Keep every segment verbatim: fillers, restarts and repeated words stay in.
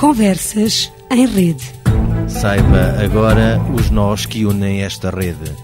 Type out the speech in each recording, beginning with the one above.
Conversas em Rede. Saiba agora os nós que unem esta rede.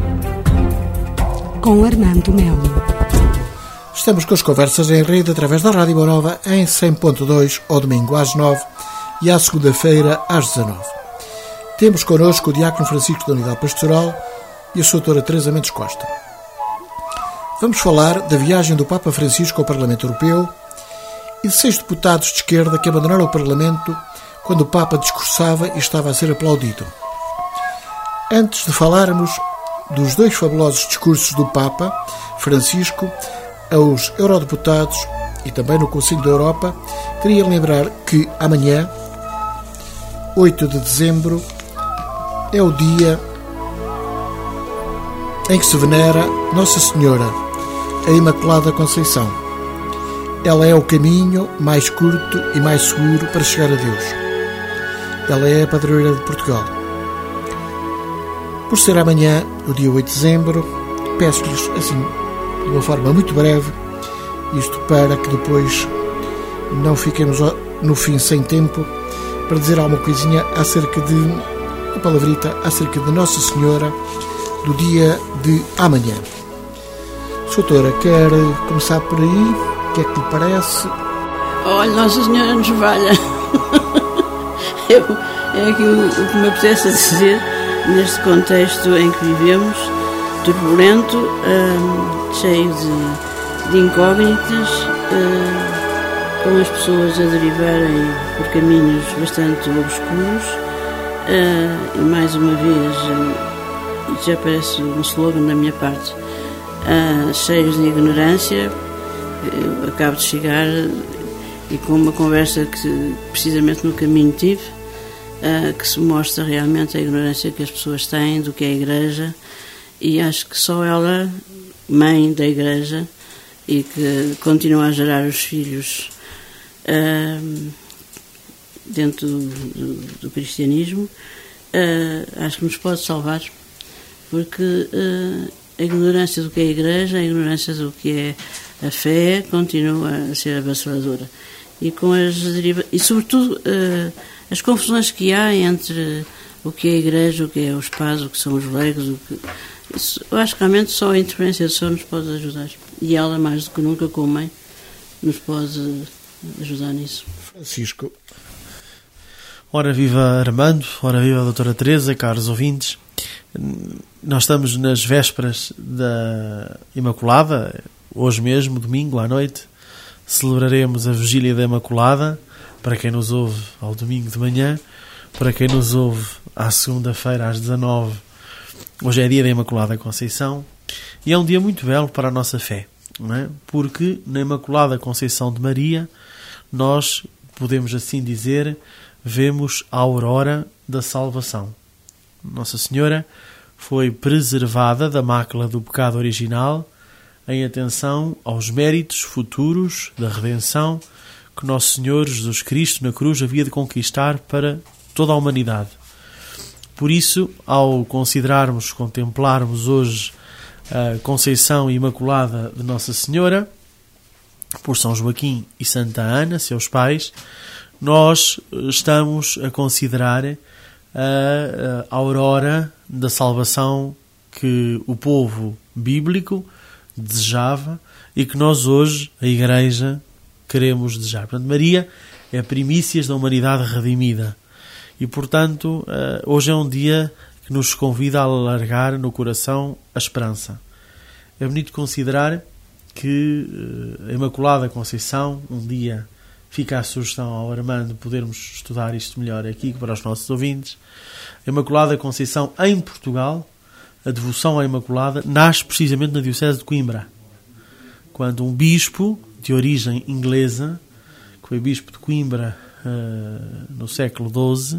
Com Armando Melo. Estamos com as Conversas em Rede através da Rádio Morova em cem ponto dois ao domingo às nove e à segunda-feira às dezanove. Temos connosco o Diácono Francisco da Unidade Pastoral e a sua doutora Teresa Mendes Costa. Vamos falar da viagem do Papa Francisco ao Parlamento Europeu e de seis deputados de esquerda que abandonaram o Parlamento quando o Papa discursava e estava a ser aplaudido. Antes de falarmos dos dois fabulosos discursos do Papa Francisco aos eurodeputados e também no Conselho da Europa, queria lembrar que amanhã, oito de dezembro, é o dia em que se venera Nossa Senhora, a Imaculada Conceição. Ela é o caminho mais curto e mais seguro para chegar a Deus. Ela é a padroeira de Portugal. Por ser amanhã, o dia oito de dezembro, peço-lhes, assim, de uma forma muito breve, isto para que depois não fiquemos no fim sem tempo, para dizer alguma coisinha acerca de, uma palavrita, acerca de Nossa Senhora, do dia de amanhã. Doutora, quer começar por aí? O que é que lhe parece? Olha, Nossa Senhora nos valha. Eu, é aquilo o que me apetece dizer neste contexto em que vivemos, turbulento, hum, cheio de, de incógnitas, hum, com as pessoas a derivarem por caminhos bastante obscuros, hum, e mais uma vez, hum, já parece um slogan da minha parte, hum, cheios de ignorância. Eu acabo de chegar e com uma conversa que precisamente no caminho tive, uh, que se mostra realmente a ignorância que as pessoas têm do que é a Igreja, e acho que só ela, mãe da Igreja, e que continua a gerar os filhos uh, dentro do, do, do cristianismo, uh, acho que nos pode salvar, porque uh, a ignorância do que é a Igreja, a ignorância do que é a fé, continua a ser avassaladora. E com as deriva... e sobretudo uh, as confusões que há entre o que é a Igreja, o que é os padres, o que são os leigos, o que... Isso, eu acho que realmente só a interferência do Senhor nos pode ajudar. E ela, mais do que nunca, como mãe, nos pode ajudar nisso. Francisco. Ora viva Armando, ora viva a doutora Teresa, caros ouvintes. Nós estamos nas vésperas da Imaculada, hoje mesmo, domingo à noite, celebraremos a Vigília da Imaculada, para quem nos ouve ao domingo de manhã, para quem nos ouve à segunda-feira às dezanove, hoje é dia da Imaculada Conceição, e é um dia muito belo para a nossa fé, não é? Porque na Imaculada Conceição de Maria, nós, podemos assim dizer, vemos a aurora da salvação. Nossa Senhora foi preservada da mácula do pecado original, em atenção aos méritos futuros da redenção que Nosso Senhor Jesus Cristo na cruz havia de conquistar para toda a humanidade. Por isso, ao considerarmos, contemplarmos hoje a Conceição Imaculada de Nossa Senhora, por São Joaquim e Santa Ana, seus pais, nós estamos a considerar a, a aurora da salvação que o povo bíblico desejava e que nós hoje, a Igreja, queremos desejar. Portanto, Maria é a primícias da humanidade redimida e, portanto, hoje é um dia que nos convida a alargar no coração a esperança. É bonito considerar que a Imaculada Conceição, um dia fica a sugestão ao Armando podermos estudar isto melhor aqui para os nossos ouvintes, a Imaculada Conceição em Portugal, a devoção à Imaculada, nasce precisamente na Diocese de Coimbra, quando um bispo de origem inglesa, que foi bispo de Coimbra uh, no século doze,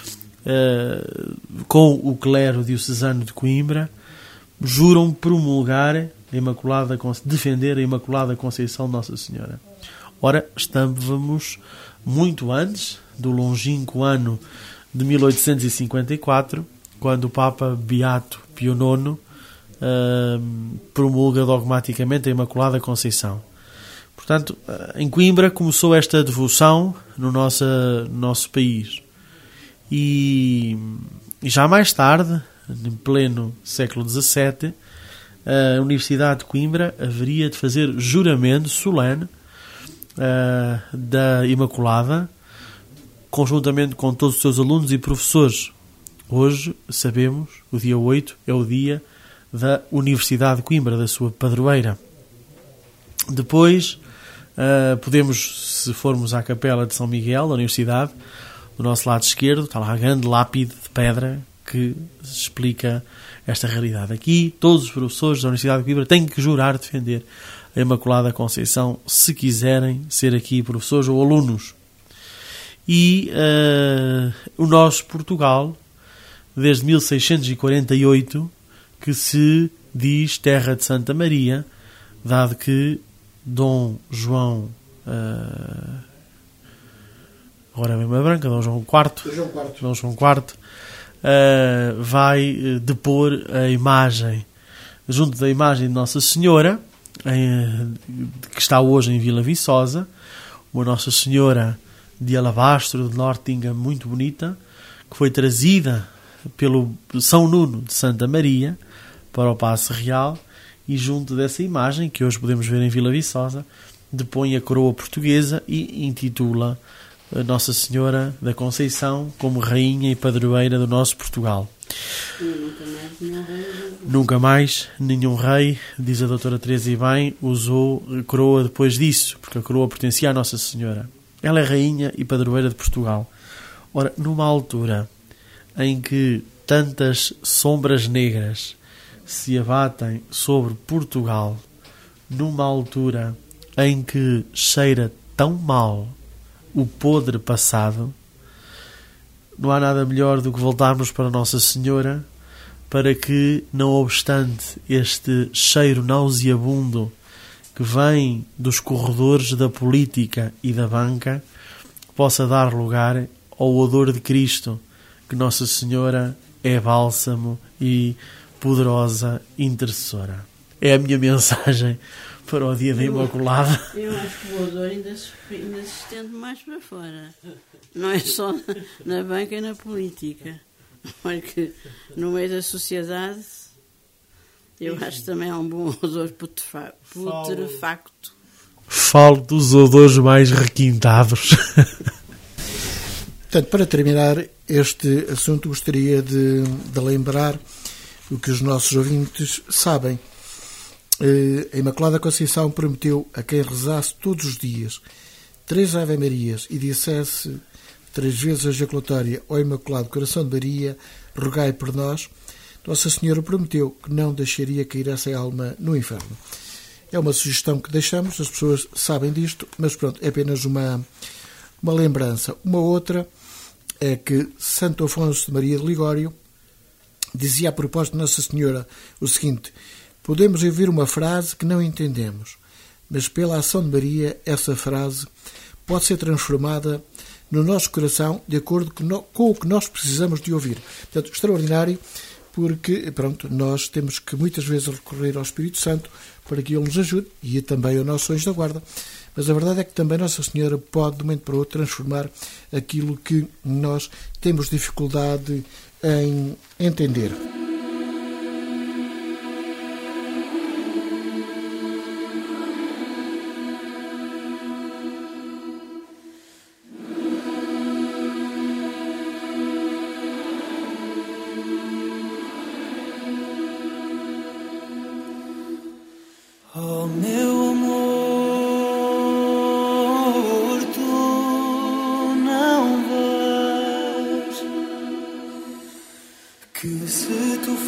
uh, com o clero diocesano de Coimbra, juram promulgar a Imaculada, defender a Imaculada Conceição de Nossa Senhora. Ora, estávamos muito antes do longínquo ano de mil oitocentos e cinquenta e quatro, quando o Papa Beato Pio nono uh, promulga dogmaticamente a Imaculada Conceição. Portanto, em Coimbra começou esta devoção no nosso, no nosso país. E, e já mais tarde, em pleno século dezassete, a Universidade de Coimbra haveria de fazer juramento solene uh, da Imaculada, conjuntamente com todos os seus alunos e professores. Hoje, sabemos, o dia oito é o dia da Universidade de Coimbra, da sua padroeira. Depois, uh, podemos, se formos à capela de São Miguel, da Universidade, do nosso lado esquerdo, está lá a grande lápide de pedra que explica esta realidade. Aqui, todos os professores da Universidade de Coimbra têm que jurar defender a Imaculada Conceição se quiserem ser aqui professores ou alunos. E uh, o nosso Portugal, desde mil seiscentos e quarenta e oito, que se diz terra de Santa Maria, dado que Dom João... Uh, agora vem uma branca, Dom João quarto, João quarto. Dom João quarto uh, vai depor a imagem, junto da imagem de Nossa Senhora, em, que está hoje em Vila Viçosa, uma Nossa Senhora de alabastro de Nottingham muito bonita, que foi trazida pelo São Nuno de Santa Maria para o Paço Real, e junto dessa imagem, que hoje podemos ver em Vila Viçosa, depõe a coroa portuguesa e intitula Nossa Senhora da Conceição como rainha e padroeira do nosso Portugal. Nunca mais nenhum rei, Nunca mais nenhum rei, diz a doutora Teresa e bem, usou coroa depois disso, porque a coroa pertencia à Nossa Senhora. Ela é rainha e padroeira de Portugal. Ora, numa altura em que tantas sombras negras se abatem sobre Portugal, numa altura em que cheira tão mal o podre passado, não há nada melhor do que voltarmos para Nossa Senhora, para que, não obstante este cheiro nauseabundo que vem dos corredores da política e da banca, possa dar lugar ao odor de Cristo, que Nossa Senhora é bálsamo e poderosa intercessora. É a minha mensagem para o dia da Imaculada. Eu acho que o odor ainda se, ainda se estende mais para fora. Não é só na, na banca e na política. Porque no meio da sociedade, eu acho que também há um bom odor putrefa- putrefacto. Falo dos odores mais requintados. Portanto, para terminar este assunto, gostaria de, de lembrar o que os nossos ouvintes sabem. A Imaculada Conceição prometeu a quem rezasse todos os dias três Ave-Marias e dissesse três vezes a ejaculatória ao Imaculado Coração de Maria, rogai por nós. Nossa Senhora prometeu que não deixaria cair essa alma no inferno. É uma sugestão que deixamos, as pessoas sabem disto, mas pronto, é apenas uma, uma lembrança. Uma outra é que Santo Afonso de Maria de Ligório dizia a propósito de Nossa Senhora o seguinte: podemos ouvir uma frase que não entendemos, mas pela ação de Maria essa frase pode ser transformada no nosso coração de acordo com o que nós precisamos de ouvir. Portanto, extraordinário, porque pronto, nós temos que muitas vezes recorrer ao Espírito Santo para que Ele nos ajude e também ao nosso anjo da guarda. Mas a verdade é que também Nossa Senhora pode, de um momento para o outro, transformar aquilo que nós temos dificuldade em entender. Oh, meu amor, tu não vês que se tu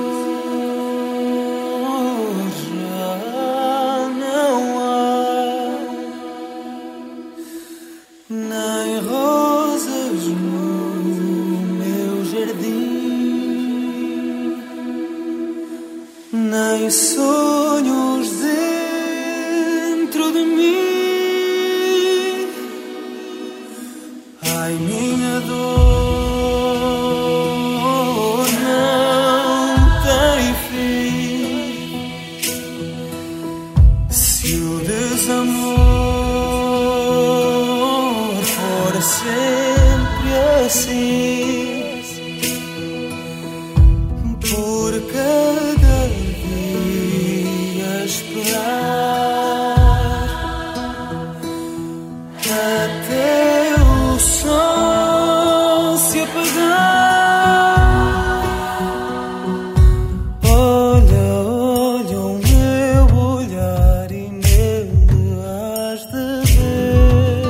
fores já não há nem rosas no meu jardim, nem sonhos dentro de mim. Ai, minha dor não tem fim se o desamor assim, por cada dia esperar até o sol se apagar. Olha, olha o meu olhar e nele has de ver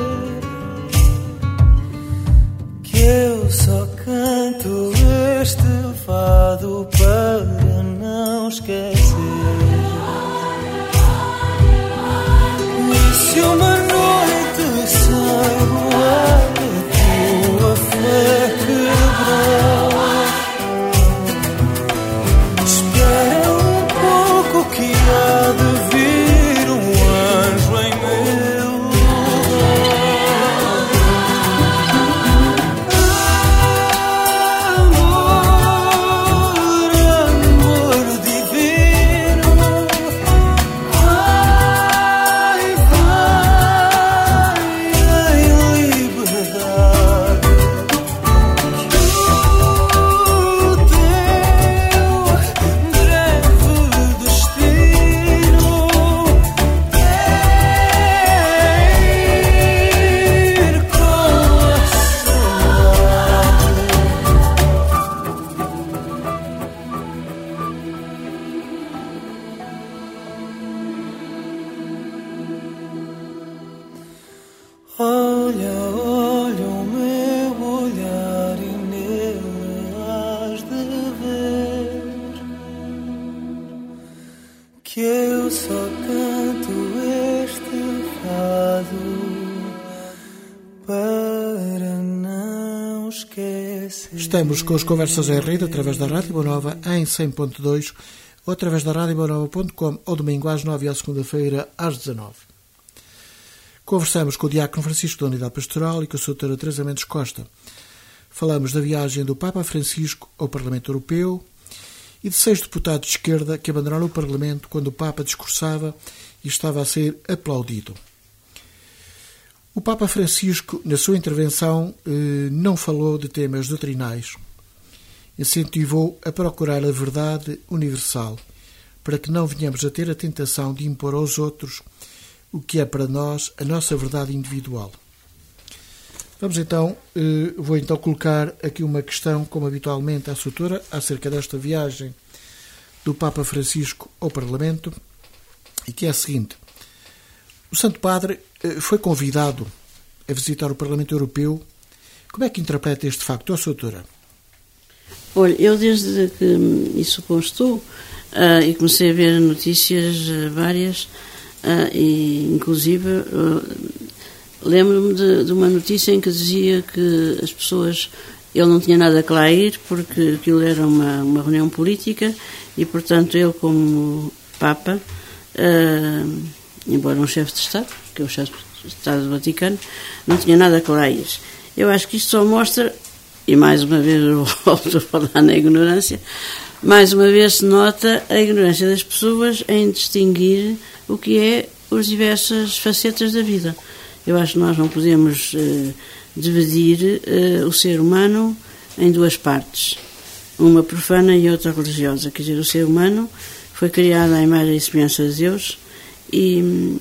que eu só canto este fado para não esquecer. E se uma noite saiba a tua fé quebrar, espera um pouco que há de vir um anjo em meu lugar. Amor, amor divino, vai, vai em liberdade, que o teu breve destino é ir com a saudade. Olha, olha o meu olhar e nele has de ver que eu só canto este fado para não esquecer. Estamos com as conversas em rede através da Rádio Boa Nova em cem ponto dois ou através da rádio boa nova ponto com ao domingo às nove e à segunda-feira às dezanove. Conversamos com o Diácono Francisco da Unidade Pastoral e com a sua doutora Teresa Mendes Costa. Falamos da viagem do Papa Francisco ao Parlamento Europeu e de seis deputados de esquerda que abandonaram o Parlamento quando o Papa discursava e estava a ser aplaudido. O Papa Francisco, na sua intervenção, não falou de temas doutrinais. Incentivou a procurar a verdade universal, para que não venhamos a ter a tentação de impor aos outros o que é para nós a nossa verdade individual. Vamos então, vou então colocar aqui uma questão, como habitualmente, à sua doutora, acerca desta viagem do Papa Francisco ao Parlamento, e que é a seguinte. O Santo Padre foi convidado a visitar o Parlamento Europeu. Como é que interpreta este facto, a sua doutora? Olha, eu desde que isso constou uh, e comecei a ver notícias uh, várias, uh, e inclusive uh, lembro-me de, de uma notícia em que dizia que as pessoas, ele não tinha nada que lá ir porque aquilo era uma, uma reunião política e, portanto, ele como Papa, uh, embora um chefe de Estado, que é o chefe de Estado do Vaticano, não tinha nada que lá ir. Eu acho que isto só mostra, e mais uma vez eu volto a falar na ignorância, mais uma vez se nota a ignorância das pessoas em distinguir o que é as diversas facetas da vida. Eu acho que nós não podemos uh, dividir uh, o ser humano em duas partes, uma profana e outra religiosa. Quer dizer, o ser humano foi criado à imagem e semelhança de Deus e,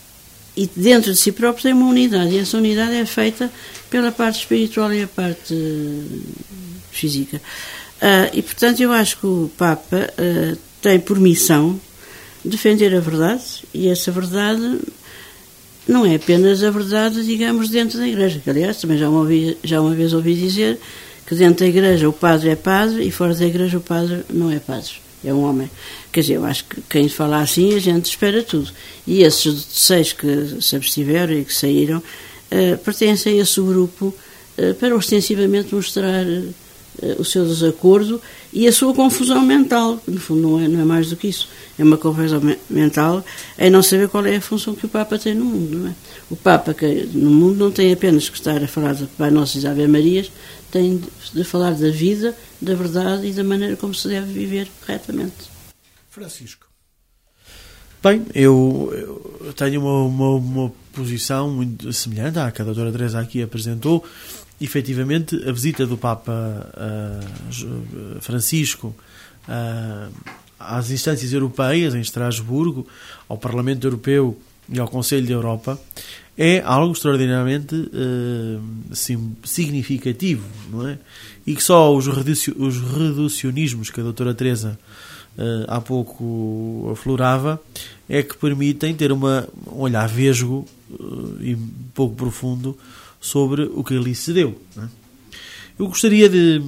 e dentro de si próprio tem uma unidade, e essa unidade é feita pela parte espiritual e a parte uh, física. Uh, e, portanto, eu acho que o Papa uh, tem por missão defender a verdade, e essa verdade não é apenas a verdade, digamos, dentro da Igreja, que, aliás, também já uma, ouvi, já uma vez ouvi dizer que dentro da Igreja o padre é padre e fora da Igreja o padre não é padre, é um homem. Quer dizer, eu acho que quem fala assim a gente espera tudo. E esses seis que se abstiveram e que saíram uh, pertencem a esse grupo uh, para ostensivamente mostrar uh, o seu desacordo e a sua confusão mental. No fundo, não é, não é mais do que isso. É uma confusão mental em não saber qual é a função que o Papa tem no mundo. Não é? O Papa que no mundo não tem apenas que estar a falar de Pai Nosso e Ave Marias, tem de falar da vida, da verdade e da maneira como se deve viver corretamente. Francisco. Bem, eu, eu tenho uma, uma, uma posição muito semelhante à que a doutora Teresa aqui apresentou. Efetivamente, a visita do Papa uh, Francisco uh, às instâncias europeias, em Estrasburgo, ao Parlamento Europeu e ao Conselho da Europa, é algo extraordinariamente uh, sim, significativo, não é? E que só os, reducio, os reducionismos que a doutora Teresa uh, há pouco aflorava é que permitem ter uma, um olhar vesgo uh, e pouco profundo sobre o que ali se deu, não é? Eu gostaria de,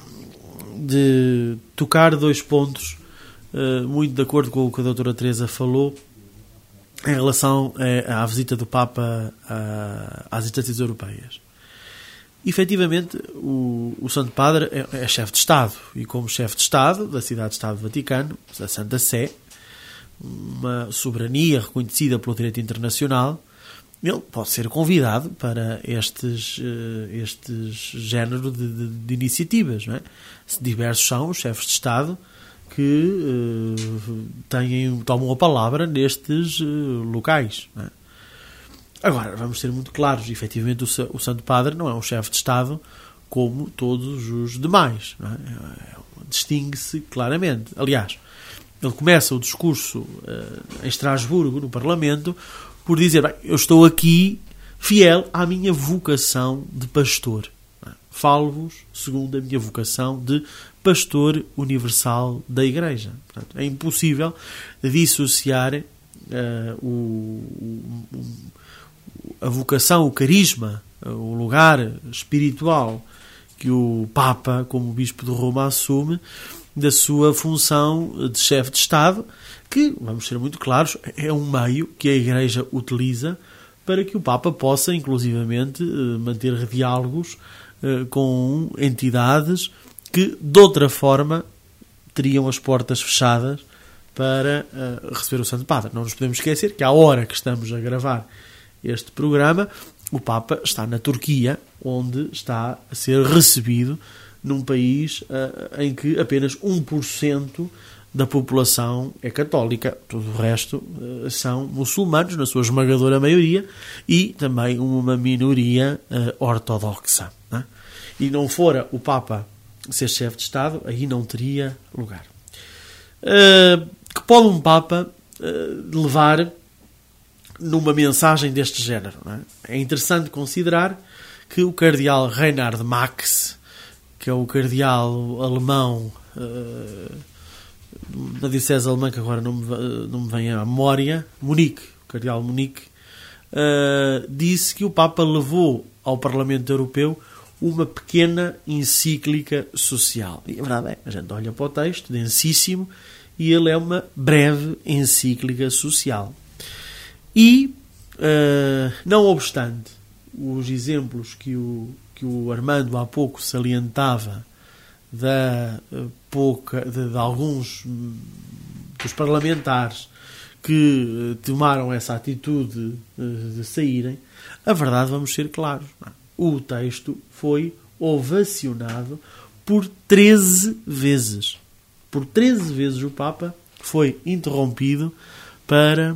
de tocar dois pontos uh, muito de acordo com o que a doutora Teresa falou em relação à visita do Papa às instâncias europeias. Efetivamente, o, o Santo Padre é, é chefe de Estado, e como chefe de Estado da Cidade-Estado do Vaticano, da Santa Sé, uma soberania reconhecida pelo direito internacional, ele pode ser convidado para estes, estes género de, de, de iniciativas, não é? Diversos são os chefes de Estado que uh, têm, tomam a palavra nestes uh, locais, não é? Agora, vamos ser muito claros, efetivamente o, o Santo Padre não é um chefe de Estado como todos os demais, não é? Distingue-se claramente. Aliás, ele começa o discurso uh, em Estrasburgo, no Parlamento, por dizer, bem, eu estou aqui fiel à minha vocação de pastor. Falo-vos segundo a minha vocação de pastor universal da Igreja. Portanto, é impossível dissociar uh, o, o, a vocação, o carisma, o lugar espiritual que o Papa, como Bispo de Roma, assume da sua função de chefe de Estado, que, vamos ser muito claros, é um meio que a Igreja utiliza para que o Papa possa, inclusivamente, manter diálogos com entidades que, de outra forma, teriam as portas fechadas para uh, receber o Santo Padre. Não nos podemos esquecer que, à hora que estamos a gravar este programa, o Papa está na Turquia, onde está a ser recebido num país uh, em que apenas um por cento da população é católica. Todo o resto uh, são muçulmanos, na sua esmagadora maioria, e também uma minoria uh, ortodoxa. Não é? E não fora o Papa ser chefe de Estado, aí não teria lugar. Uh, que pode um Papa uh, levar numa mensagem deste género? Não é? É interessante considerar que o cardeal Reinhard Marx, que é o cardeal alemão uh, da diocese alemã, que agora não me, não me vem à memória, Munique, o cardeal Munique, uh, disse que o Papa levou ao Parlamento Europeu uma pequena encíclica social. E a verdade é, a gente olha para o texto, densíssimo, e ele é uma breve encíclica social. E, uh, não obstante os exemplos que o, que o Armando há pouco salientava da uh, pouca, de, de alguns um, dos parlamentares que uh, tomaram essa atitude uh, de saírem, a verdade, vamos ser claros, não é? O texto foi ovacionado por treze vezes. Por treze vezes o Papa foi interrompido para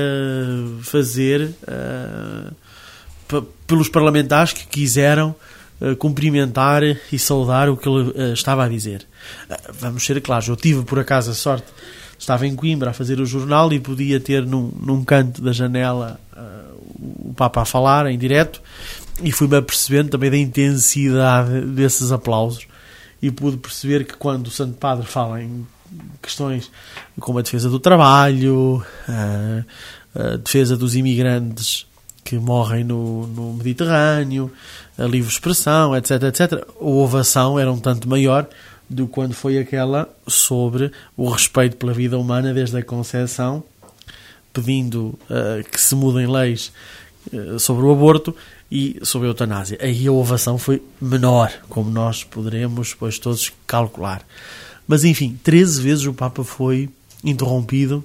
uh, fazer uh, p- pelos parlamentares que quiseram uh, cumprimentar e saudar o que ele uh, estava a dizer. Uh, vamos ser claros, eu tive por acaso a sorte, estava em Coimbra a fazer o jornal e podia ter num, num canto da janela uh, o Papa a falar em direto, e fui-me apercebendo também da intensidade desses aplausos, e pude perceber que quando o Santo Padre fala em questões como a defesa do trabalho, a, a defesa dos imigrantes que morrem no, no Mediterrâneo, a livre expressão, etc, etcétera, a ovação era um tanto maior do que quando foi aquela sobre o respeito pela vida humana desde a concepção, pedindo uh, que se mudem leis uh, sobre o aborto e sobre a eutanásia. Aí a ovação foi menor, como nós poderemos depois todos calcular. Mas enfim, treze vezes o Papa foi interrompido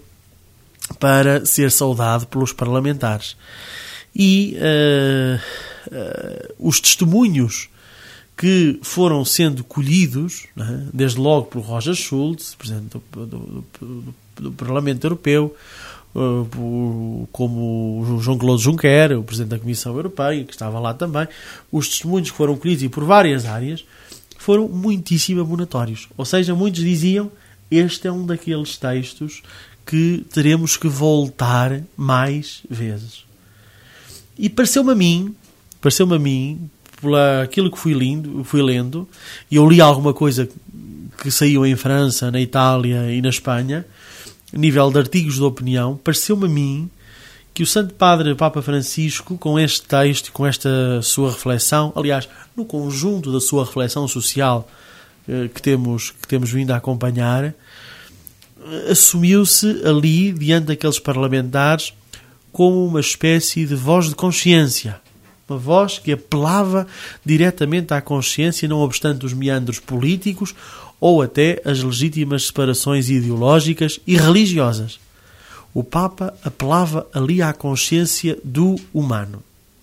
para ser saudado pelos parlamentares. E uh, uh, os testemunhos que foram sendo colhidos, né, desde logo pelo Roger Schulz, presidente do, do, do, do Parlamento Europeu, como o Jean-Claude Juncker, o Presidente da Comissão Europeia, que estava lá também. Os testemunhos que foram colhidos e por várias áreas foram muitíssimo abonatórios. Ou seja, muitos diziam, este é um daqueles textos que teremos que voltar mais vezes. E pareceu-me a mim, pareceu-me a mim, por aquilo que fui lendo, fui lendo, e eu li alguma coisa que saiu em França, na Itália e na Espanha, a nível de artigos de opinião, pareceu-me a mim que o Santo Padre Papa Francisco, com este texto e com esta sua reflexão, aliás, no conjunto da sua reflexão social eh, que, temos, que temos vindo a acompanhar, eh, assumiu-se ali, diante daqueles parlamentares, como uma espécie de voz de consciência. Uma voz que apelava diretamente à consciência, não obstante os meandros políticos ou até as legítimas separações ideológicas e religiosas. O Papa apelava ali à consciência do humano.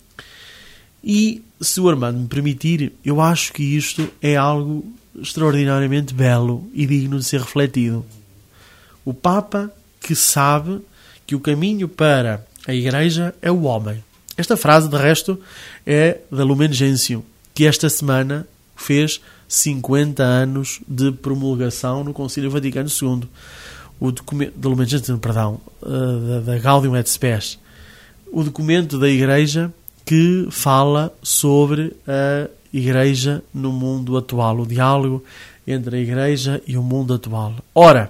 E, se o Armando me permitir, eu acho que isto é algo extraordinariamente belo e digno de ser refletido. O Papa que sabe que o caminho para a Igreja é o homem. Esta frase, de resto, é da Lumen Gentium, que esta semana fez cinquenta anos de promulgação no Concílio Vaticano segundo. O documento da Lumen Gentium, perdão, da, da Gaudium et Spes. O documento da Igreja que fala sobre a Igreja no mundo atual, o diálogo entre a Igreja e o mundo atual. Ora,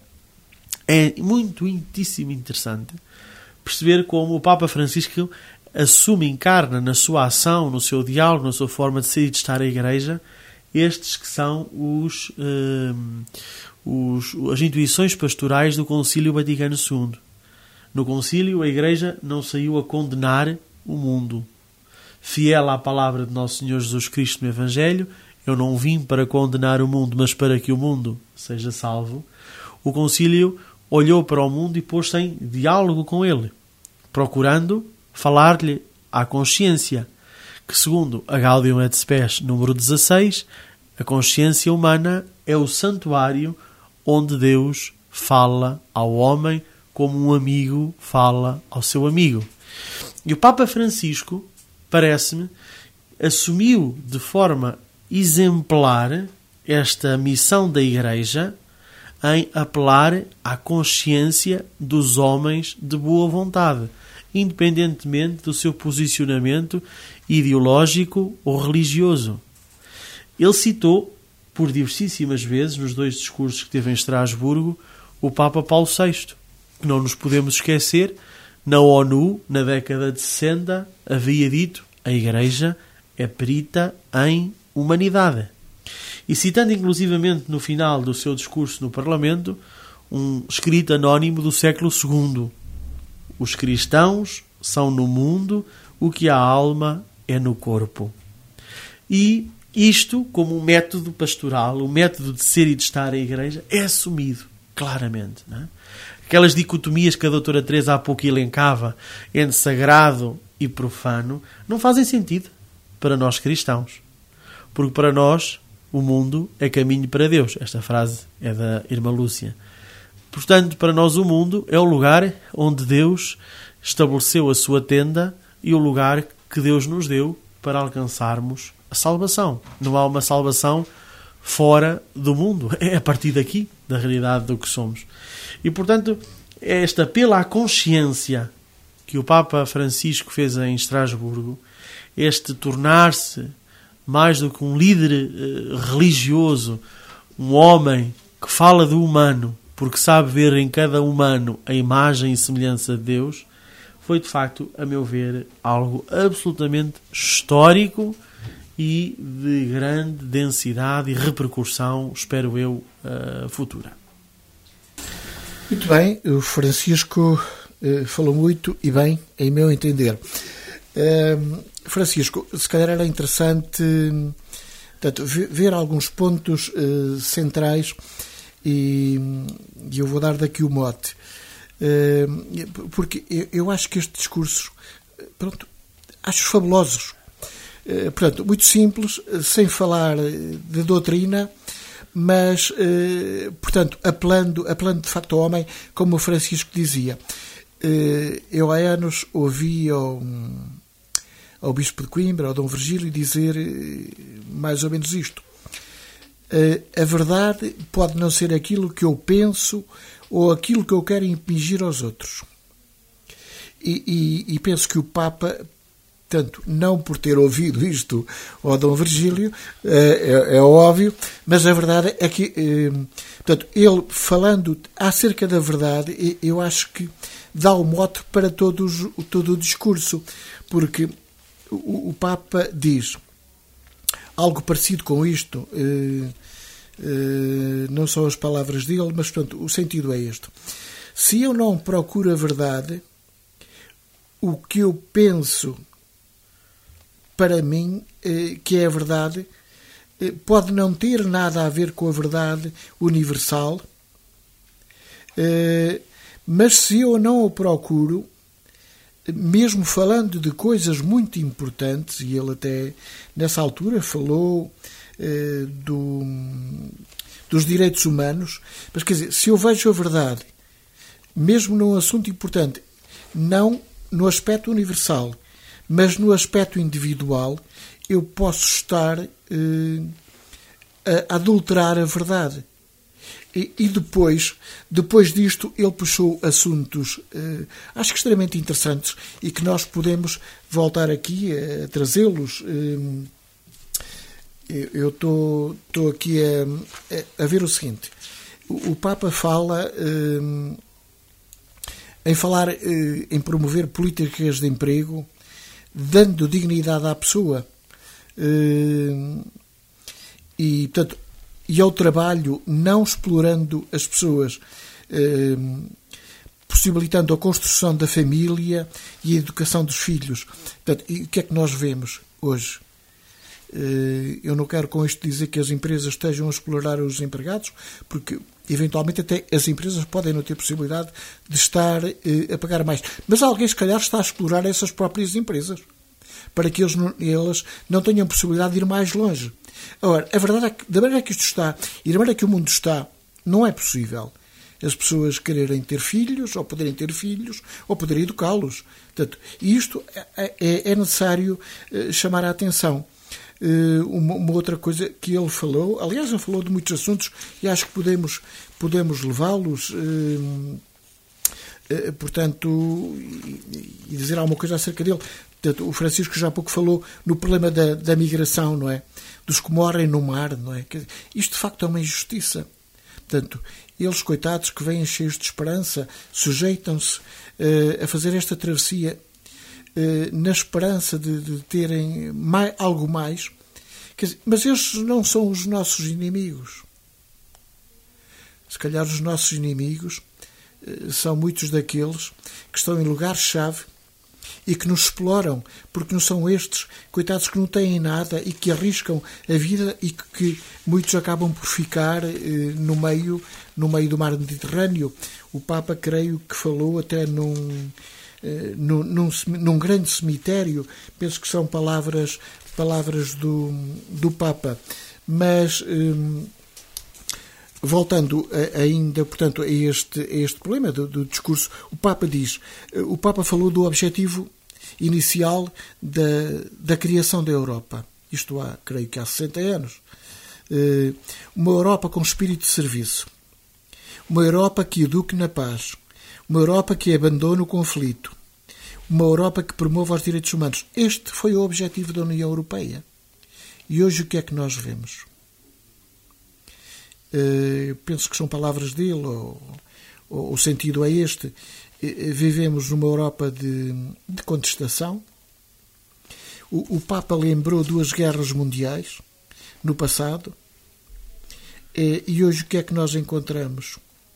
é muito, muitíssimo interessante perceber como o Papa Francisco assume, encarna na sua ação, no seu diálogo, na sua forma de ser e de estar a Igreja, estes que são os, uh, os, as intuições pastorais do Concílio Vaticano segundo. No Concílio, a Igreja não saiu a condenar o mundo. Fiel à palavra de Nosso Senhor Jesus Cristo no Evangelho, eu não vim para condenar o mundo, mas para que o mundo seja salvo. O Concílio olhou para o mundo e pôs-se em diálogo com ele, procurando falar-lhe à consciência, que segundo a Gaudium et Spes número dezasseis, a consciência humana é o santuário onde Deus fala ao homem como um amigo fala ao seu amigo. E o Papa Francisco, parece-me, assumiu de forma exemplar esta missão da Igreja em apelar à consciência dos homens de boa vontade, independentemente do seu posicionamento ideológico ou religioso. Ele citou, por diversíssimas vezes, nos dois discursos que teve em Estrasburgo, o Papa Paulo sexto, que não nos podemos esquecer, na ONU, na década de sessenta, havia dito: a Igreja é perita em humanidade. E citando inclusivamente no final do seu discurso no Parlamento, um escrito anónimo do século segundo: os cristãos são no mundo o que a alma é no corpo. E isto, como um método pastoral, um método de ser e de estar a Igreja, é assumido claramente. Não é? Aquelas dicotomias que a doutora Teresa há pouco elencava entre sagrado e profano não fazem sentido para nós cristãos. Porque para nós o mundo é caminho para Deus. Esta frase é da irmã Lúcia. Portanto, para nós o mundo é o lugar onde Deus estabeleceu a sua tenda e o lugar que Deus nos deu para alcançarmos a salvação. Não há uma salvação fora do mundo. É a partir daqui, da realidade do que somos. E, portanto, é este apelo à consciência que o Papa Francisco fez em Estrasburgo, este tornar-se mais do que um líder uh, religioso, um homem que fala do humano, porque sabe ver em cada humano a imagem e semelhança de Deus, foi de facto, a meu ver, algo absolutamente histórico e de grande densidade e repercussão, espero eu, uh, futura. Muito bem, o Francisco uh, falou muito e bem, em meu entender. Uh, Francisco, se calhar era interessante portanto, ver alguns pontos uh, centrais e, e eu vou dar daqui o mote. Uh, porque eu, eu acho que este discurso, pronto, acho fabulosos. Uh, portanto, muito simples, sem falar de doutrina, mas, uh, portanto, apelando, apelando de facto ao homem, como o Francisco dizia. Eu há anos ouvi ao, ao Bispo de Coimbra, ao Dom Virgílio, dizer mais ou menos isto. A verdade pode não ser aquilo que eu penso ou aquilo que eu quero impingir aos outros. E, e, e penso que o Papa, tanto não por ter ouvido isto ao Dom Virgílio, é, é óbvio, mas a verdade é que, portanto, ele falando acerca da verdade, eu acho que dá o mote para todos, todo o discurso, porque o, o Papa diz algo parecido com isto, não são as palavras dele, mas, portanto, o sentido é este. Se eu não procuro a verdade, o que eu penso para mim, que é a verdade, pode não ter nada a ver com a verdade universal, mas se eu não o procuro, mesmo falando de coisas muito importantes, e ele até nessa altura falou do, dos direitos humanos, mas quer dizer, se eu vejo a verdade, mesmo num assunto importante, não no aspecto universal, mas no aspecto individual, eu posso estar eh, a adulterar a verdade. E, e depois, depois disto, ele puxou assuntos, eh, acho que extremamente interessantes, e que nós podemos voltar aqui a, a trazê-los. Eh, eu estou aqui a, a ver o seguinte. O, o Papa fala... Eh, em falar, eh, em promover políticas de emprego, dando dignidade à pessoa, eh, e, portanto, e ao trabalho, não explorando as pessoas, eh, possibilitando a construção da família e a educação dos filhos. Portanto, e o que é que nós vemos hoje? Eh, eu não quero com isto dizer que as empresas estejam a explorar os empregados, porque eventualmente até as empresas podem não ter possibilidade de estar eh, a pagar mais. Mas alguém, se calhar, está a explorar essas próprias empresas para que eles não, elas não tenham possibilidade de ir mais longe. Agora, a verdade é que, da maneira que isto está e da maneira que o mundo está, não é possível as pessoas quererem ter filhos, ou poderem ter filhos, ou poderem educá-los. Portanto, e isto é, é, é necessário eh, chamar a atenção. Uh, uma, uma outra coisa que ele falou, aliás, ele falou de muitos assuntos e acho que podemos, podemos levá-los, uh, uh, portanto, e, e dizer alguma coisa acerca dele. Portanto, o Francisco já há pouco falou no problema da, da migração, não é? Dos que morrem no mar, não é? Isto, de facto, é uma injustiça. Portanto, eles, coitados, que vêm cheios de esperança, sujeitam-se uh, a fazer esta travessia na esperança de, de terem mais, algo mais. Quer dizer, mas estes não são os nossos inimigos. Se calhar os nossos inimigos são muitos daqueles que estão em lugares-chave e que nos exploram, porque não são estes, coitados, que não têm nada e que arriscam a vida e que, que muitos acabam por ficar eh, no meio, no meio do mar Mediterrâneo. O Papa, creio que falou até num Num, num, num grande cemitério, penso que são palavras, palavras do, do Papa. Mas, hum, voltando a, ainda, portanto, a este, a este problema do, do discurso, o Papa diz, o Papa falou do objetivo inicial da, da criação da Europa. Isto há, creio que há sessenta anos. Uma Europa com espírito de serviço. Uma Europa que eduque na paz. Uma Europa que abandone o conflito. Uma Europa que promova os direitos humanos. Este foi o objetivo da União Europeia. E hoje o que é que nós vemos? Uh, penso que são palavras dele, ou, ou o sentido é este. Uh, vivemos numa Europa de, de contestação. O, o Papa lembrou duas guerras mundiais no passado. Uh, e hoje o que é que nós encontramos?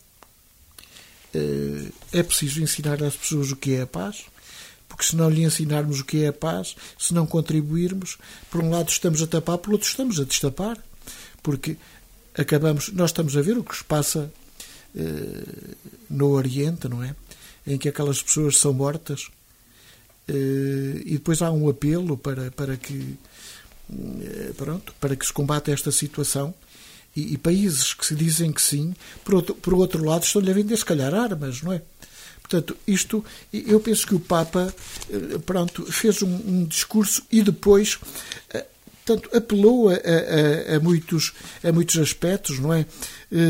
É preciso ensinar às pessoas o que é a paz, porque se não lhe ensinarmos o que é a paz, se não contribuirmos, por um lado estamos a tapar, por outro estamos a destapar, porque acabamos, nós estamos a ver o que se passa uh, no Oriente, não é? Em que aquelas pessoas são mortas, uh, e depois há um apelo para, para que uh, pronto, para que se combata esta situação. E, e países que se dizem que sim, por outro, por outro lado, estão-lhe a vender, se calhar, armas, não é? Portanto, isto, eu penso que o Papa, pronto, fez um, um discurso e depois, portanto, apelou a, a, a, muitos, a muitos aspectos, não é?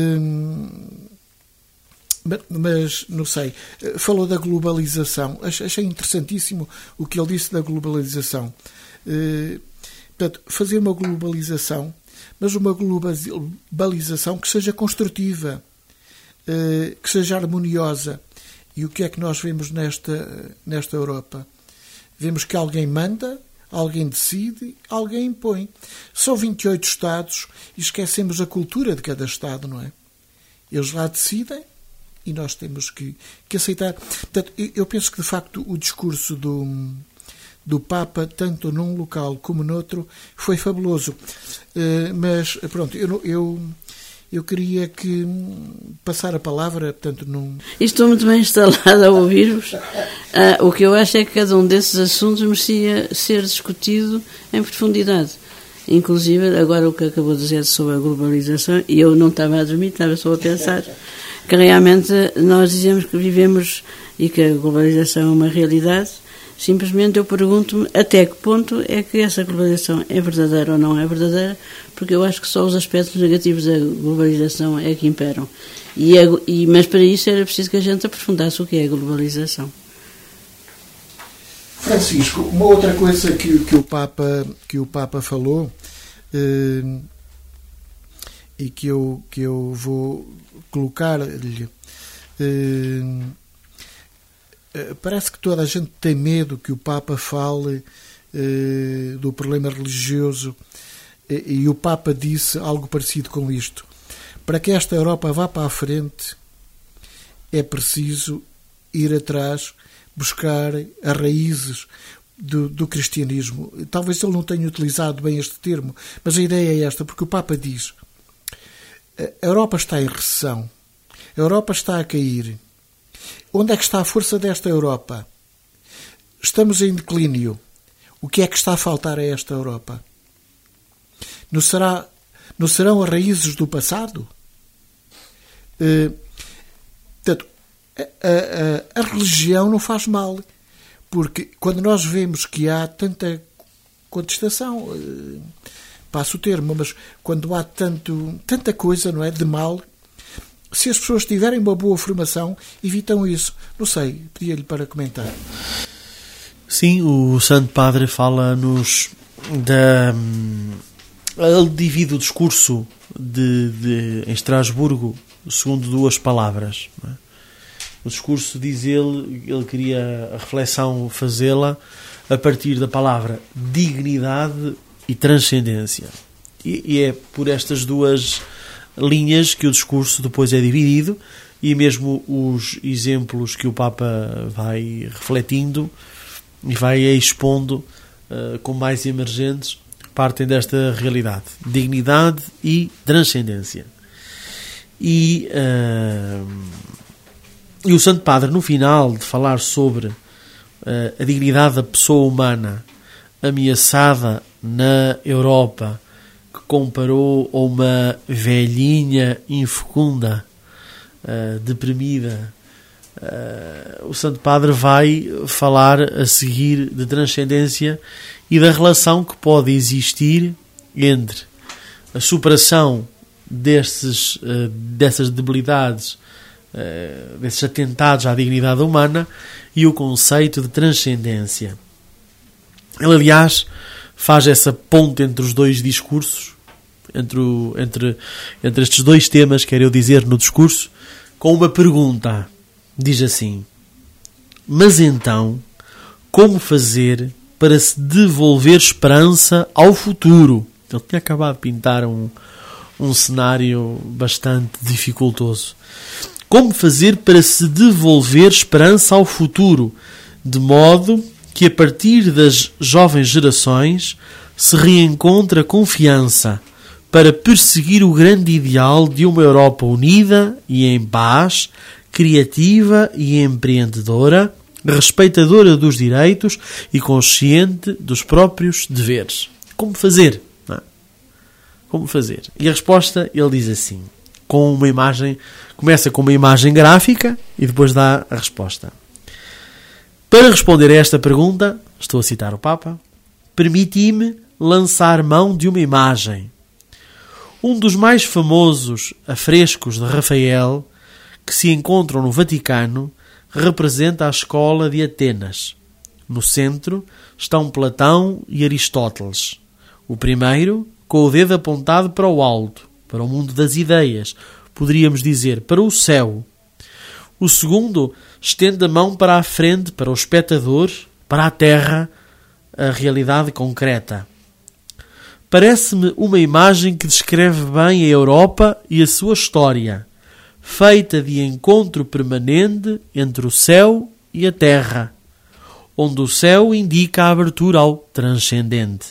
Mas, não sei, falou da globalização. Achei interessantíssimo o que ele disse da globalização. Portanto, fazer uma globalização, mas uma globalização que seja construtiva, que seja harmoniosa. E o que é que nós vemos nesta, nesta Europa? Vemos que alguém manda, alguém decide, alguém impõe. São vinte e oito Estados e esquecemos a cultura de cada Estado, não é? Eles lá decidem e nós temos que, que aceitar. Portanto, eu penso que, de facto, o discurso do, do Papa, tanto num local como noutro, foi fabuloso. Mas, pronto, eu... eu Eu queria que passar a palavra, portanto, num... Estou muito bem instalada a ouvir-vos. Ah, o que eu acho é que cada um desses assuntos merecia ser discutido em profundidade. Inclusive, agora o que acabou de dizer sobre a globalização, e eu não estava a dormir, estava só a pensar que realmente nós dizemos que vivemos e que a globalização é uma realidade. Simplesmente eu pergunto-me até que ponto é que essa globalização é verdadeira ou não é verdadeira, porque eu acho que só os aspectos negativos da globalização é que imperam. E é, e, mas para isso era preciso que a gente aprofundasse o que é a globalização. Francisco, uma outra coisa que, que, o, Papa, que o Papa falou eh, e que eu, que eu vou colocar-lhe... Eh, Parece que toda a gente tem medo que o Papa fale eh, do problema religioso e, e o Papa disse algo parecido com isto. Para que esta Europa vá para a frente é preciso ir atrás, buscar as raízes do, do cristianismo. Talvez ele não tenha utilizado bem este termo, mas a ideia é esta, porque o Papa diz: a Europa está em recessão, a Europa está a cair. Onde é que está a força desta Europa? Estamos em declínio. O que é que está a faltar a esta Europa? Não, será, não serão as raízes do passado? Uh, portanto, a, a, a religião não faz mal, porque quando nós vemos que há tanta contestação, uh, passo o termo, mas quando há tanto, tanta coisa, não é, de mal, se as pessoas tiverem uma boa formação, evitam isso. Não sei, pedia-lhe para comentar. Sim, o Santo Padre fala-nos da... Ele divide o discurso de, de, em Estrasburgo segundo duas palavras. Não é? O discurso, diz ele, ele queria a reflexão fazê-la a partir da palavra dignidade e transcendência. E, e é por estas duas linhas que o discurso depois é dividido, e mesmo os exemplos que o Papa vai refletindo e vai expondo uh, como mais emergentes partem desta realidade, dignidade e transcendência. E, uh, e o Santo Padre, no final de falar sobre uh, a dignidade da pessoa humana ameaçada na Europa, comparou a uma velhinha infecunda, uh, deprimida. Uh, o Santo Padre vai falar a seguir de transcendência e da relação que pode existir entre a superação desses, uh, dessas debilidades, uh, desses atentados à dignidade humana e o conceito de transcendência. Ele, aliás, faz essa ponte entre os dois discursos, entre, o, entre, entre estes dois temas, quero eu dizer, no discurso, com uma pergunta. Diz assim: mas então, como fazer para se devolver esperança ao futuro? Ele tinha acabado de pintar um, um cenário bastante dificultoso. Como fazer para se devolver esperança ao futuro, de modo que a partir das jovens gerações se reencontre a confiança para perseguir o grande ideal de uma Europa unida e em paz, criativa e empreendedora, respeitadora dos direitos e consciente dos próprios deveres. Como fazer? Não é? Como fazer? E a resposta, ele diz assim: com uma imagem, começa com uma imagem gráfica e depois dá a resposta. Para responder a esta pergunta, estou a citar o Papa, permiti-me lançar mão de uma imagem. Um dos mais famosos afrescos de Rafael, que se encontram no Vaticano, representa a escola de Atenas. No centro estão Platão e Aristóteles. O primeiro, com o dedo apontado para o alto, para o mundo das ideias, poderíamos dizer, para o céu. O segundo estende a mão para a frente, para o espectador, para a terra, a realidade concreta. Parece-me uma imagem que descreve bem a Europa e a sua história, feita de encontro permanente entre o céu e a terra, onde o céu indica a abertura ao transcendente.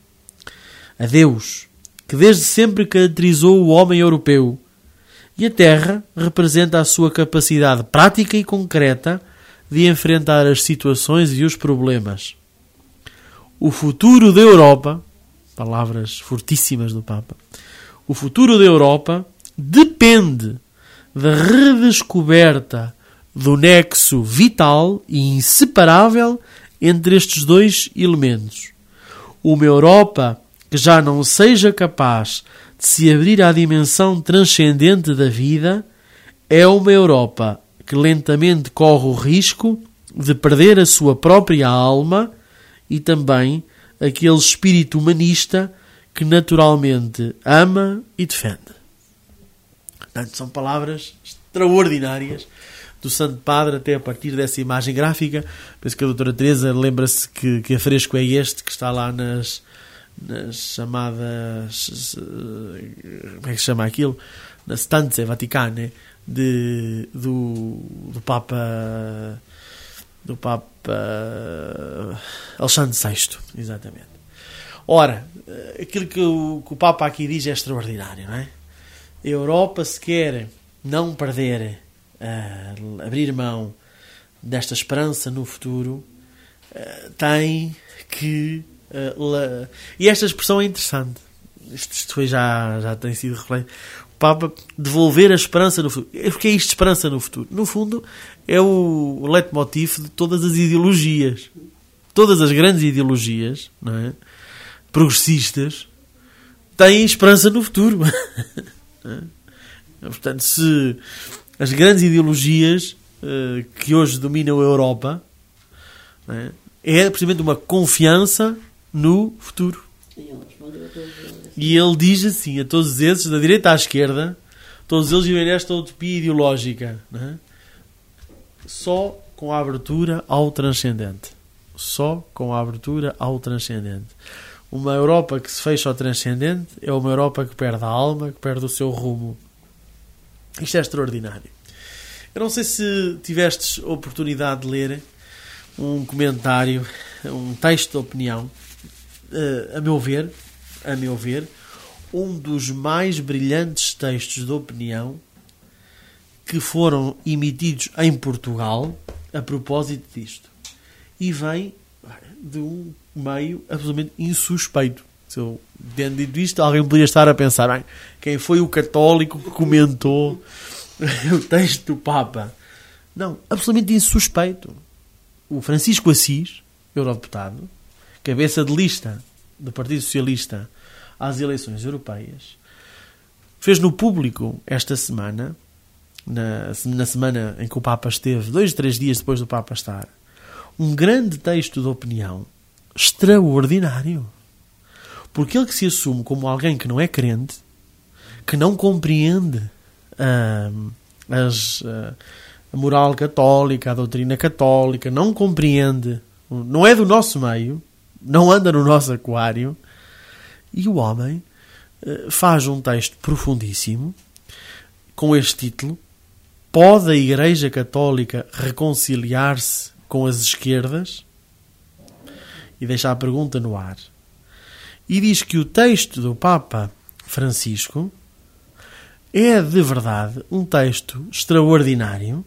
A Deus, que desde sempre caracterizou o homem europeu, e a terra representa a sua capacidade prática e concreta de enfrentar as situações e os problemas. O futuro da Europa, palavras fortíssimas do Papa, o futuro da Europa depende da redescoberta do nexo vital e inseparável entre estes dois elementos. Uma Europa que já não seja capaz de se abrir à dimensão transcendente da vida é uma Europa que lentamente corre o risco de perder a sua própria alma e também aquele espírito humanista que naturalmente ama e defende. Portanto, são palavras extraordinárias do Santo Padre, até a partir dessa imagem gráfica. Penso que a doutora Teresa lembra-se que, que afresco é este, que está lá nas, nas chamadas... Como é que se chama aquilo? Na Stanze Vaticane de, do, do Papa... do Papa Alexandre sexto, exatamente. Ora, aquilo que o, que o Papa aqui diz é extraordinário, não é? A Europa, se quer não perder, uh, abrir mão desta esperança no futuro, uh, tem que... Uh, la... E esta expressão é interessante. Isto, isto foi já, já tem sido refletido. O Papa, devolver a esperança no futuro. O que é isto, esperança no futuro? No fundo, é o, o leitmotiv de todas as ideologias. Todas as grandes ideologias, não é? Progressistas, têm esperança no futuro. Portanto, se as grandes ideologias uh, que hoje dominam a Europa, é, é precisamente uma confiança no futuro. E ele diz assim a todos esses, da direita à esquerda, todos eles vivem nesta utopia ideológica, não é? Só com a abertura ao transcendente. Só com a abertura ao transcendente. Uma Europa que se fecha ao transcendente é uma Europa que perde a alma, que perde o seu rumo. Isto é extraordinário. Eu não sei se tivestes oportunidade de ler um comentário, um texto de opinião, uh, a meu ver, a meu ver, um dos mais brilhantes textos de opinião que foram emitidos em Portugal a propósito disto. E vem de um meio absolutamente insuspeito. Se eu tendo dito isto, alguém poderia estar a pensar, bem, quem foi o católico que comentou o texto do Papa? Não, absolutamente insuspeito. O Francisco Assis, eurodeputado, cabeça de lista do Partido Socialista às eleições europeias, fez no Público esta semana, na, na semana em que o Papa esteve, dois, três dias depois do Papa estar, um grande texto de opinião extraordinário. Porque ele que se assume como alguém que não é crente, que não compreende uh, as, uh, a moral católica, a doutrina católica, não compreende, não é do nosso meio, não anda no nosso aquário, e o homem uh, faz um texto profundíssimo com este título: Pode a Igreja Católica reconciliar-se com as esquerdas? E deixa a pergunta no ar. E diz que o texto do Papa Francisco é, de verdade, um texto extraordinário,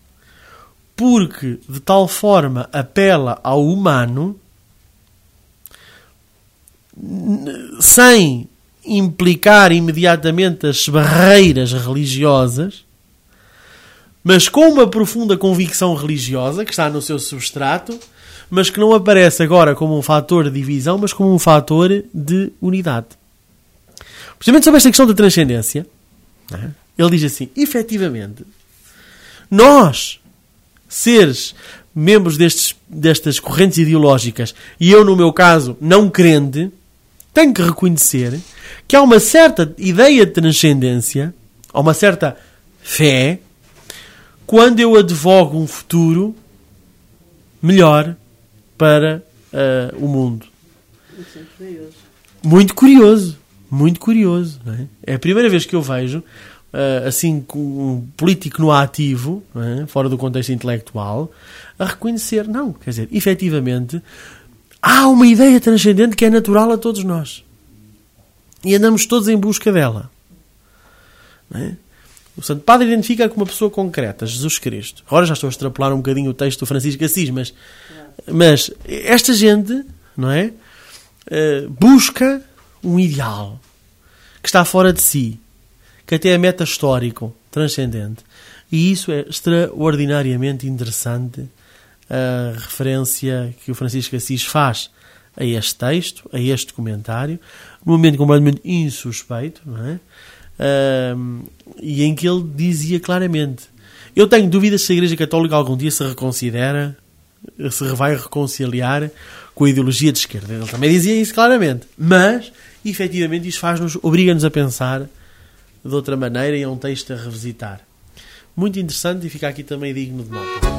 porque de tal forma apela ao humano, sem implicar imediatamente as barreiras religiosas, mas com uma profunda convicção religiosa que está no seu substrato, mas que não aparece agora como um fator de divisão, mas como um fator de unidade. Precisamente sobre esta questão da transcendência, ele diz assim, efetivamente, nós, seres membros destes, destas correntes ideológicas, e eu, no meu caso, não crente, tenho que reconhecer que há uma certa ideia de transcendência, há uma certa fé, quando eu advogo um futuro melhor para uh, o mundo. Muito curioso. Muito curioso. Não é? É a primeira vez que eu vejo, uh, assim, com um político no ativo, não é? Fora do contexto intelectual, a reconhecer, não, quer dizer, efetivamente, há uma ideia transcendente que é natural a todos nós. E andamos todos em busca dela. Não é? O Santo Padre identifica com uma pessoa concreta, Jesus Cristo. Agora já estou a extrapolar um bocadinho o texto do Francisco de Assis, mas, mas esta gente, não é? Uh, busca um ideal que está fora de si, que até é meta-histórico, transcendente. E isso é extraordinariamente interessante, a referência que o Francisco de Assis faz a este texto, a este comentário, num momento completamente insuspeito, não é? Uh, e em que ele dizia claramente, eu tenho dúvidas se a Igreja Católica algum dia se reconsidera, se vai reconciliar com a ideologia de esquerda. Ele também dizia isso claramente, mas efetivamente isso faz-nos, obriga-nos a pensar de outra maneira, e é um texto a revisitar muito interessante, e fica aqui também digno de nota.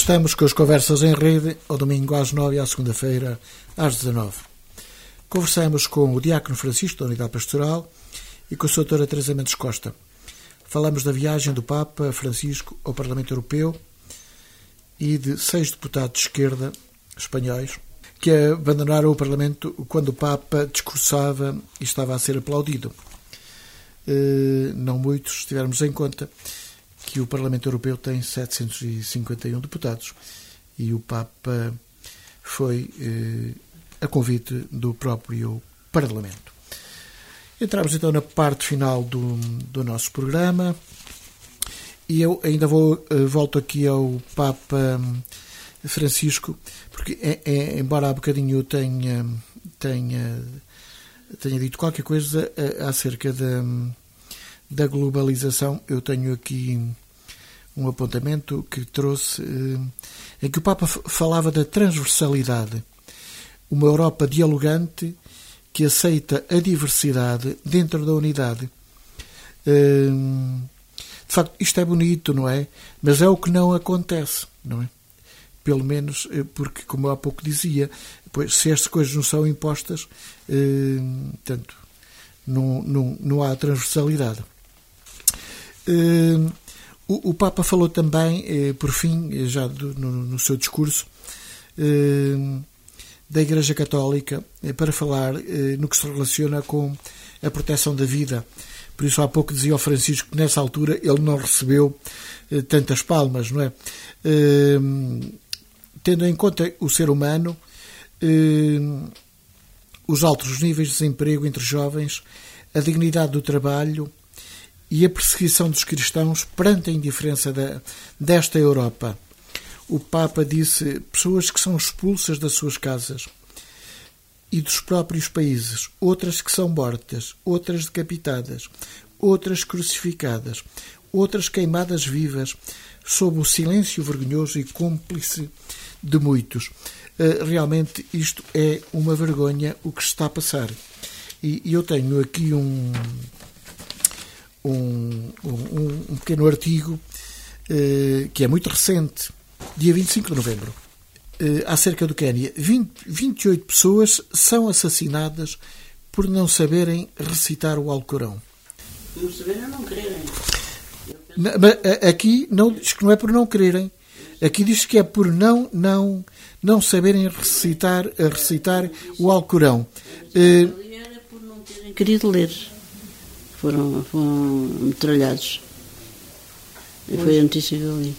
Estamos com as conversas em rede, ao domingo às nove e à segunda-feira às dezanove. Conversamos com o Diácono Francisco da Unidade Pastoral e com a sua doutora Teresa Mendes Costa. Falamos da viagem do Papa Francisco ao Parlamento Europeu e de seis deputados de esquerda espanhóis que abandonaram o Parlamento quando o Papa discursava e estava a ser aplaudido. Não muitos, se tivermos em conta que o Parlamento Europeu tem setecentos e cinquenta e um deputados e o Papa foi eh, a convite do próprio Parlamento. Entramos então na parte final do, do nosso programa e eu ainda vou eh, volto aqui ao Papa Francisco, porque é, é, embora há bocadinho eu tenha, tenha, tenha dito qualquer coisa acerca da, da globalização, eu tenho aqui um apontamento que trouxe, em que o Papa falava da transversalidade, uma Europa dialogante que aceita a diversidade dentro da unidade. De facto, isto é bonito, não é? Mas é o que não acontece, não é? Pelo menos porque, como há pouco dizia, pois, se estas coisas não são impostas, portanto, não, não, não há transversalidade. O, o Papa falou também, por fim, já do, no, no seu discurso, da Igreja Católica, para falar no que se relaciona com a proteção da vida. Por isso, há pouco dizia ao Francisco que nessa altura ele não recebeu tantas palmas, não é? Tendo em conta o ser humano, os altos níveis de desemprego entre jovens, a dignidade do trabalho e a perseguição dos cristãos perante a indiferença da, desta Europa. O Papa disse pessoas que são expulsas das suas casas e dos próprios países, outras que são mortas, outras decapitadas, outras crucificadas, outras queimadas vivas, sob o silêncio vergonhoso e cúmplice de muitos. Realmente isto é uma vergonha o que se está a passar. E eu tenho aqui um, um, um, um pequeno artigo que é muito recente, dia vinte e cinco de novembro, acerca do Quénia. vinte e oito pessoas são assassinadas por não saberem recitar o Alcorão. Não saberem ou não quererem? Aqui não diz que não é por não quererem. Aqui diz que é por não, não, não saberem recitar, recitar o Alcorão. Ali era por não terem querido ler. Foram, foram metralhados. E foi a notícia que eu li.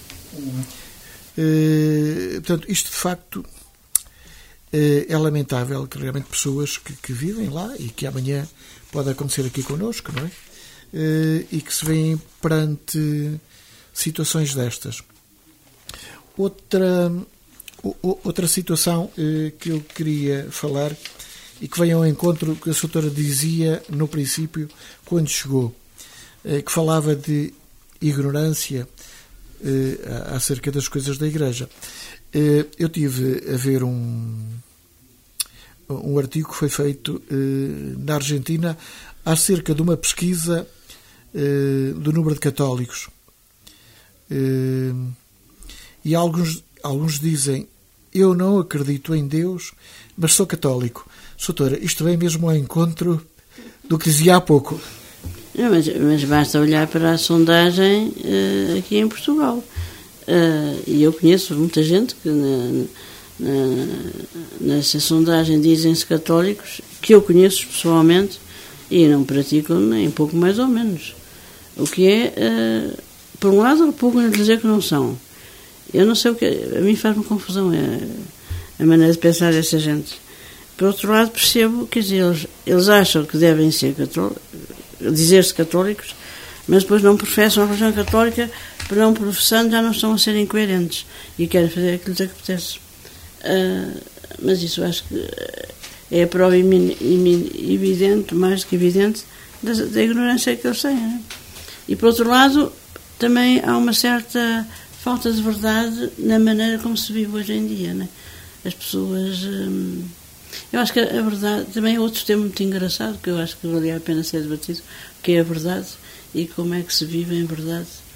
Uh, portanto, isto de facto uh, é lamentável que realmente pessoas que, que vivem lá e que amanhã pode acontecer aqui connosco, não é? Uh, e que se veem perante situações destas. Outra, o, outra situação uh, que eu queria falar e que vem ao encontro que a sua doutora dizia no princípio, quando chegou, uh, que falava de ignorância Uh, acerca das coisas da Igreja. Uh, eu tive a ver um, um artigo que foi feito uh, na Argentina acerca de uma pesquisa uh, do número de católicos. Uh, e alguns, alguns dizem, eu não acredito em Deus, mas sou católico. Doutora, isto vem mesmo ao encontro do que dizia há pouco. Não, mas, mas basta olhar para a sondagem uh, aqui em Portugal. Uh, e eu conheço muita gente que na, na, nessa sondagem dizem-se católicos, que eu conheço pessoalmente, e não praticam nem pouco mais ou menos. O que é, uh, por um lado, repugna dizer que não são. Eu não sei o que... A mim faz-me confusão é, a maneira de pensar dessa gente. Por outro lado, percebo, quer dizer, eles, eles acham que devem ser católicos, dizer-se católicos, mas depois não professam a religião católica, por não professando já não estão a ser incoerentes e querem fazer aquilo que apetece. Uh, mas isso eu acho que é a prova evidente, mais do que evidente, da, da ignorância que eles têm. Né? E por outro lado, também há uma certa falta de verdade na maneira como se vive hoje em dia. Né? As pessoas... Hum, eu acho que a verdade também é outro tema muito engraçado, que eu acho que valia a pena ser debatido, que é a verdade e como é que se vive em verdade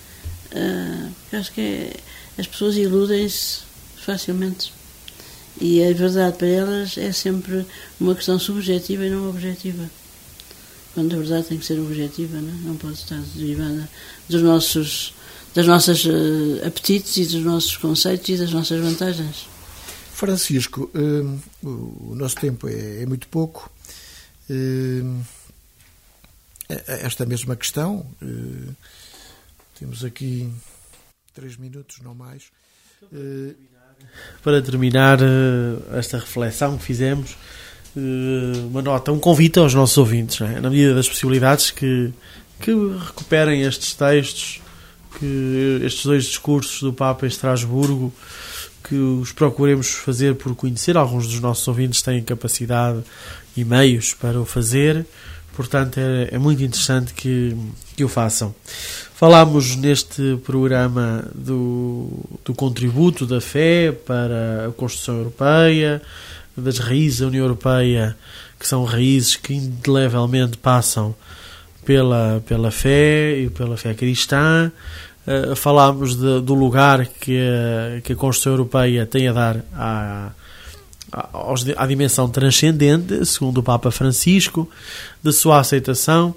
Uh, eu acho que é, as pessoas iludem-se facilmente. E a verdade para elas é sempre uma questão subjetiva e não objetiva. Quando a verdade tem que ser objetiva, não, não pode estar derivada dos nossos, das nossas uh, apetites e dos nossos conceitos e das nossas vantagens. Francisco, uh, o nosso tempo é, é muito pouco. Uh, esta mesma questão, uh, temos aqui três minutos, não mais. Uh, Para terminar esta reflexão que fizemos, uma nota, um convite aos nossos ouvintes, não é? Na medida das possibilidades, que, que recuperem estes textos, que estes dois discursos do Papa em Estrasburgo, que os procuremos fazer por conhecer. Alguns dos nossos ouvintes têm capacidade e meios para o fazer, portanto é, é muito interessante que, que o façam. Falámos neste programa do, do contributo da fé para a construção europeia, das raízes da União Europeia, que são raízes que indelevelmente passam pela, pela fé e pela fé cristã. Uh, falámos de, do lugar que a, que a construção europeia tem a dar à, à, à dimensão transcendente, segundo o Papa Francisco, da sua aceitação.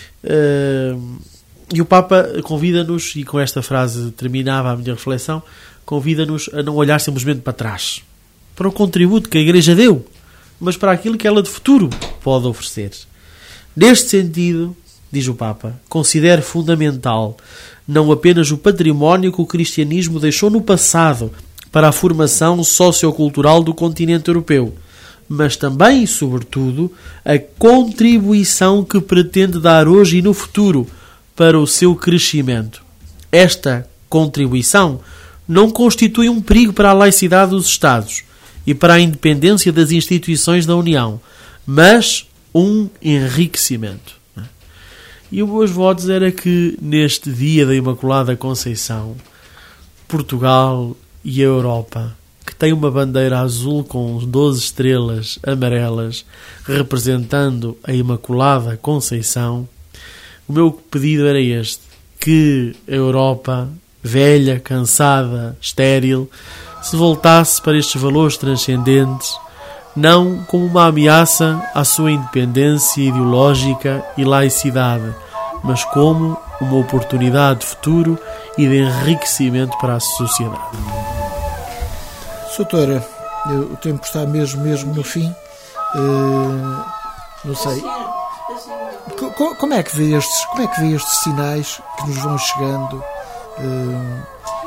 Uh, E o Papa convida-nos, e com esta frase terminava a minha reflexão, convida-nos a não olhar simplesmente para trás, para o contributo que a Igreja deu, mas para aquilo que ela de futuro pode oferecer. Neste sentido, diz o Papa, considero fundamental não apenas o património que o cristianismo deixou no passado para a formação sociocultural do continente europeu, mas também e sobretudo a contribuição que pretende dar hoje e no futuro para o seu crescimento. Esta contribuição não constitui um perigo para a laicidade dos Estados e para a independência das instituições da União, mas um enriquecimento. E o meus votos era que neste dia da Imaculada Conceição, Portugal e a Europa, que tem uma bandeira azul com doze estrelas amarelas representando a Imaculada Conceição, o meu pedido era este: que a Europa, velha, cansada, estéril, se voltasse para estes valores transcendentes, não como uma ameaça à sua independência ideológica e laicidade, mas como uma oportunidade de futuro e de enriquecimento para a sociedade. Doutora, o tempo está mesmo, mesmo no fim. Uh, não sei. Como é que vê estes, como é que vê estes sinais que nos vão chegando? Uh,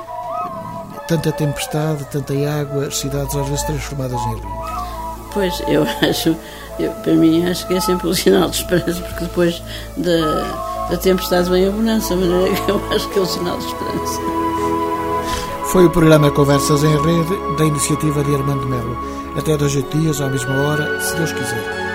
tanta tempestade, tanta água, as cidades às vezes transformadas em rio. Pois, eu acho, eu, para mim, acho que é sempre um sinal de esperança, porque depois da, da tempestade vem a bonança, mas eu acho que é um sinal de esperança. Foi o programa Conversas em Rede, da iniciativa de Armando Melo. Até dois dias, à mesma hora, se Deus quiser.